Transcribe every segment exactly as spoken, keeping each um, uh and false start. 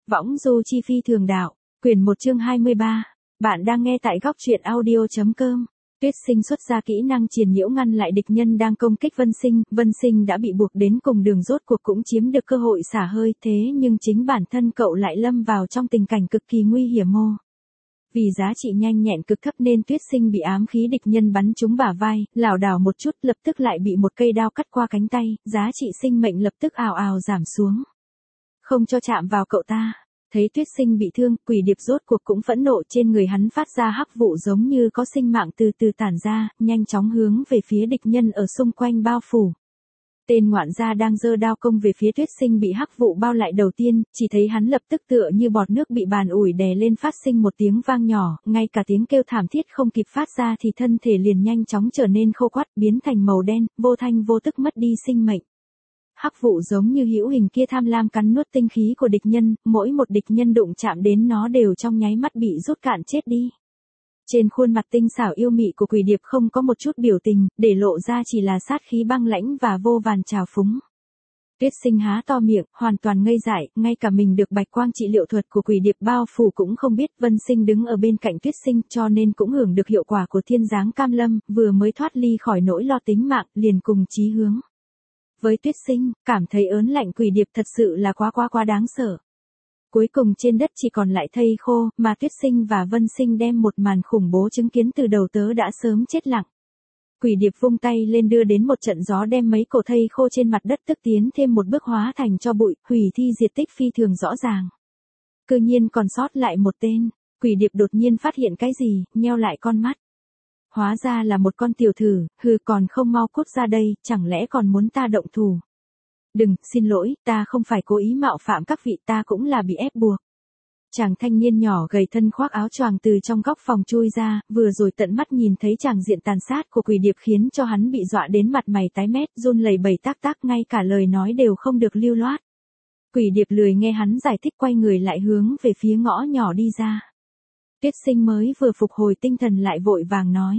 Võng du chi phi thường đạo, quyển một chương hai mươi ba. Bạn đang nghe tại góc truyện audio.com. Tuyết Sinh xuất ra kỹ năng triền nhiễu ngăn lại địch nhân đang công kích Vân Sinh. Vân Sinh đã bị buộc đến cùng đường, rốt cuộc cũng chiếm được cơ hội xả hơi, thế nhưng chính bản thân cậu lại lâm vào trong tình cảnh cực kỳ nguy hiểm mô. Vì giá trị nhanh nhẹn cực thấp nên Tuyết Sinh bị ám khí địch nhân bắn trúng bả vai, lảo đảo một chút lập tức lại bị một cây đao cắt qua cánh tay, giá trị sinh mệnh lập tức ào ào giảm xuống. Không cho chạm vào cậu ta. Thấy Tuyết Sinh bị thương, Quỷ Điệp rốt cuộc cũng phẫn nộ, trên người hắn phát ra hắc vụ giống như có sinh mạng từ từ tản ra, nhanh chóng hướng về phía địch nhân ở xung quanh bao phủ. Tên ngoạn gia đang giơ đao công về phía Tuyết Sinh bị hắc vụ bao lại đầu tiên, chỉ thấy hắn lập tức tựa như bọt nước bị bàn ủi đè lên, phát sinh một tiếng vang nhỏ, ngay cả tiếng kêu thảm thiết không kịp phát ra thì thân thể liền nhanh chóng trở nên khô quắt, biến thành màu đen, vô thanh vô tức mất đi sinh mệnh. Hắc vụ giống như hữu hình kia tham lam cắn nuốt tinh khí của địch nhân, mỗi một địch nhân đụng chạm đến nó đều trong nháy mắt bị rút cạn chết đi. Trên khuôn mặt tinh xảo yêu mị của Quỷ Điệp không có một chút biểu tình, để lộ ra chỉ là sát khí băng lãnh và vô vàn trào phúng. Tuyết Sinh há to miệng, hoàn toàn ngây dại, ngay cả mình được bạch quang trị liệu thuật của Quỷ Điệp bao phủ cũng không biết. Vân Sinh đứng ở bên cạnh Tuyết Sinh cho nên cũng hưởng được hiệu quả của thiên giáng cam lâm, vừa mới thoát ly khỏi nỗi lo tính mạng, liền cùng chí hướng. Với Tuyết Sinh, cảm thấy ớn lạnh Quỷ Điệp thật sự là quá quá quá đáng sợ. Cuối cùng trên đất chỉ còn lại thây khô, mà Tuyết Sinh và Vân Sinh đem một màn khủng bố chứng kiến từ đầu tớ đã sớm chết lặng. Quỷ Điệp vung tay lên đưa đến một trận gió đem mấy cổ thây khô trên mặt đất tức tiến thêm một bước hóa thành cho bụi, hủy thi diệt tích phi thường rõ ràng. Cư nhiên còn sót lại một tên, Quỷ Điệp đột nhiên phát hiện cái gì, nheo lại con mắt. Hóa ra là một con tiểu thử, hừ, còn không mau cút ra đây, chẳng lẽ còn muốn ta động thủ. Đừng, xin lỗi, ta không phải cố ý mạo phạm các vị, ta cũng là bị ép buộc. Chàng thanh niên nhỏ gầy thân khoác áo choàng từ trong góc phòng chui ra, vừa rồi tận mắt nhìn thấy tràng diện tàn sát của Quỷ Điệp khiến cho hắn bị dọa đến mặt mày tái mét, run lẩy bẩy tác tác, ngay cả lời nói đều không được lưu loát. Quỷ Điệp lười nghe hắn giải thích, quay người lại hướng về phía ngõ nhỏ đi ra. Tuyết Sinh mới vừa phục hồi tinh thần lại vội vàng nói.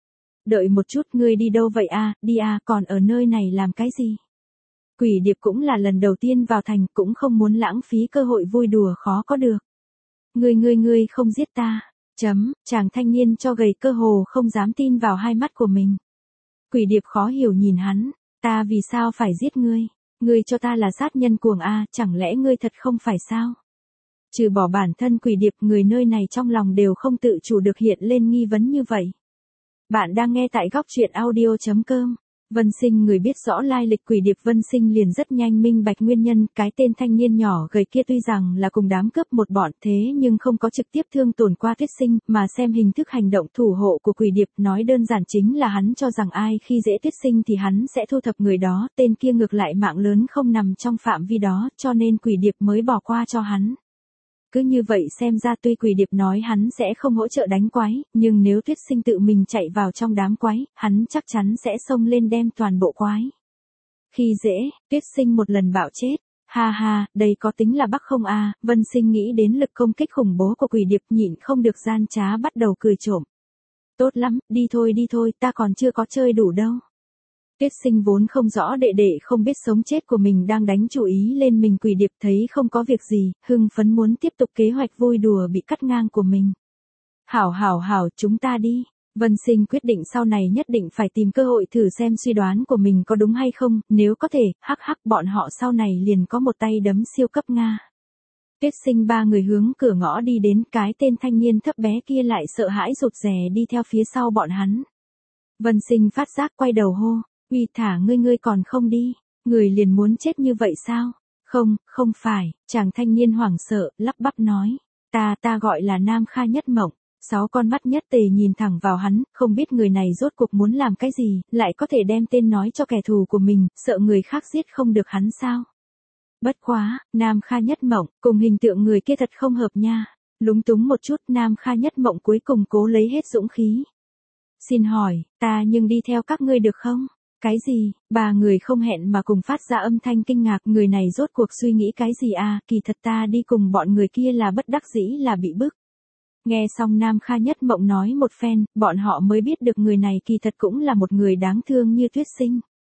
Đợi một chút, ngươi đi đâu vậy a? À, đi à, còn ở nơi này làm cái gì? Quỷ Điệp cũng là lần đầu tiên vào thành, cũng không muốn lãng phí cơ hội vui đùa khó có được. Ngươi ngươi ngươi không giết ta. Chấm, chàng thanh niên cho gầy cơ hồ không dám tin vào hai mắt của mình. Quỷ Điệp khó hiểu nhìn hắn, ta vì sao phải giết ngươi? Ngươi cho ta là sát nhân cuồng a, à, chẳng lẽ ngươi thật không phải sao? Trừ bỏ bản thân Quỷ Điệp, người nơi này trong lòng đều không tự chủ được hiện lên nghi vấn như vậy. Bạn đang nghe tại góc truyện audio.com. Vân Sinh người biết rõ lai lịch Quỷ Điệp, Vân Sinh liền rất nhanh minh bạch nguyên nhân, cái tên thanh niên nhỏ gầy kia tuy rằng là cùng đám cướp một bọn thế nhưng không có trực tiếp thương tổn qua Tuyết Sinh, mà xem hình thức hành động thủ hộ của Quỷ Điệp, nói đơn giản chính là hắn cho rằng ai khi dễ Tuyết Sinh thì hắn sẽ thu thập người đó, tên kia ngược lại mạng lớn không nằm trong phạm vi đó, cho nên Quỷ Điệp mới bỏ qua cho hắn. Cứ như vậy xem ra tuy Quỷ Điệp nói hắn sẽ không hỗ trợ đánh quái, nhưng nếu Tuyết Sinh tự mình chạy vào trong đám quái, hắn chắc chắn sẽ xông lên đem toàn bộ quái. Khi dễ, Tuyết Sinh một lần bạo chết. Ha ha, đây có tính là bắc không a? À? Vân Sinh nghĩ đến lực công kích khủng bố của Quỷ Điệp, nhịn không được gian trá bắt đầu cười trộm. Tốt lắm, đi thôi đi thôi, ta còn chưa có chơi đủ đâu. Tuyết Sinh vốn không rõ đệ đệ không biết sống chết của mình đang đánh chủ ý lên mình. Quỷ Điệp thấy không có việc gì, hưng phấn muốn tiếp tục kế hoạch vui đùa bị cắt ngang của mình. Hảo hảo hảo, chúng ta đi. Vân Sinh quyết định sau này nhất định phải tìm cơ hội thử xem suy đoán của mình có đúng hay không, nếu có thể, hắc hắc, bọn họ sau này liền có một tay đấm siêu cấp Nga. Tuyết Sinh ba người hướng cửa ngõ đi đến, cái tên thanh niên thấp bé kia lại sợ hãi rụt rè đi theo phía sau bọn hắn. Vân Sinh phát giác quay đầu hô. Uy, thả ngươi ngươi còn không đi, người liền muốn chết như vậy sao? Không, không phải, chàng thanh niên hoảng sợ, lắp bắp nói. Ta ta gọi là Nam Kha Nhất Mộng. Sáu con mắt nhất tề nhìn thẳng vào hắn, không biết người này rốt cuộc muốn làm cái gì, lại có thể đem tên nói cho kẻ thù của mình, sợ người khác giết không được hắn sao? Bất quá, Nam Kha Nhất Mộng, cùng hình tượng người kia thật không hợp nha. Lúng túng một chút, Nam Kha Nhất Mộng cuối cùng cố lấy hết dũng khí. Xin hỏi, ta nhưng đi theo các ngươi được không? Cái gì? Ba người không hẹn mà cùng phát ra âm thanh kinh ngạc, người này rốt cuộc suy nghĩ cái gì à, kỳ thật ta đi cùng bọn người kia là bất đắc dĩ, là bị bức. Nghe xong Nam Kha Nhất Mộng nói một phen, bọn họ mới biết được người này kỳ thật cũng là một người đáng thương như Tuyết Sinh.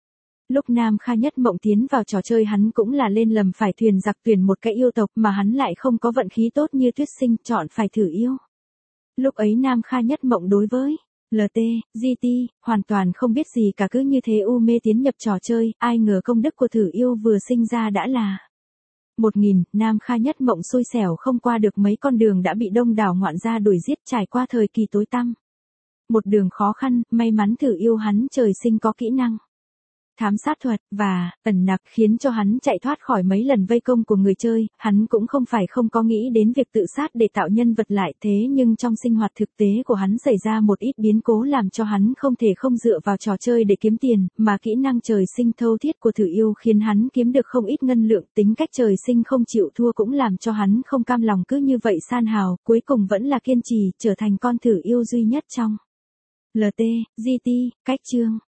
Lúc Nam Kha Nhất Mộng tiến vào trò chơi hắn cũng là lên lầm phải thuyền giặc tuyển một cái yêu tộc mà hắn lại không có vận khí tốt như Tuyết Sinh, chọn phải thử yêu. Lúc ấy Nam Kha Nhất Mộng đối với lờ tê, giê tê, hoàn toàn không biết gì cả, cứ như thế u mê tiến nhập trò chơi, ai ngờ công đức của thử yêu vừa sinh ra đã là một nghìn, Nam Kha Nhất Mộng xui xẻo không qua được mấy con đường đã bị đông đảo ngoạn gia đuổi giết, trải qua thời kỳ tối tăm. Một đường khó khăn, may mắn thử yêu hắn trời sinh có kỹ năng thám sát thuật và ẩn nặc khiến cho hắn chạy thoát khỏi mấy lần vây công của người chơi. Hắn cũng không phải không có nghĩ đến việc tự sát để tạo nhân vật lại, thế nhưng trong sinh hoạt thực tế của hắn xảy ra một ít biến cố làm cho hắn không thể không dựa vào trò chơi để kiếm tiền, mà kỹ năng trời sinh thâu thiết của thử yêu khiến hắn kiếm được không ít ngân lượng. Tính cách trời sinh không chịu thua cũng làm cho hắn không cam lòng cứ như vậy san hào, cuối cùng vẫn là kiên trì, trở thành con thử yêu duy nhất trong lờ tê, giê tê, cách chương.